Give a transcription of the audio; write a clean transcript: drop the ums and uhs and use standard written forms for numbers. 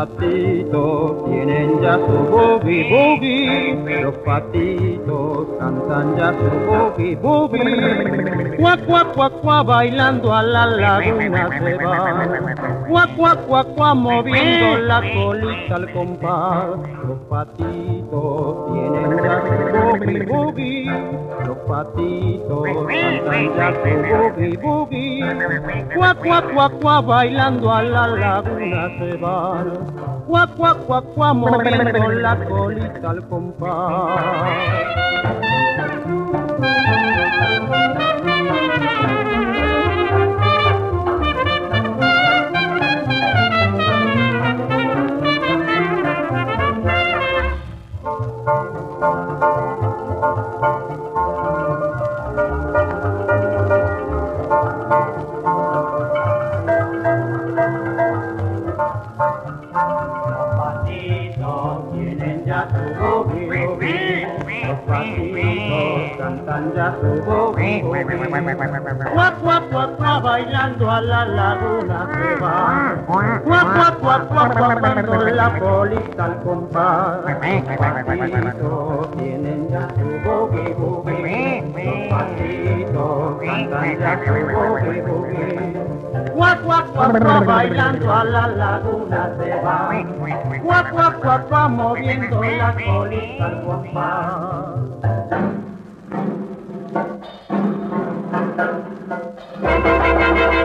patitos tienen ya su boogie boogie, los patitos cantan ya su boogie boogie. Cuac, cuac, cuac, cuac, bailando a la laguna se va. Cuac, cuac, cuac, cuac, moviendo la colita al compás. Los patitos tienen ya su boogie boogie, los patitos cantan ya su boogie boogie. Cuac, cuac, cuac, cuac, bailando a la laguna se van. Cuac, cuac, cuac, cuac, moviendo la colita al compás. Los patitos cantan ya su boogie boogie. Cuac, cuac, cuac, cuac, bailando a la laguna se va. Cuac, cuac, cuac, cuac, moviendo la colita al compás. Los patitos tienen ya su boogie boogie. Los patitos cantan ya su boogie boogie. Cuac, cuac, cuac, cuac, bailando a la laguna se va. Cuac, cuac, cuac, cuac, moviendo la colita al compás.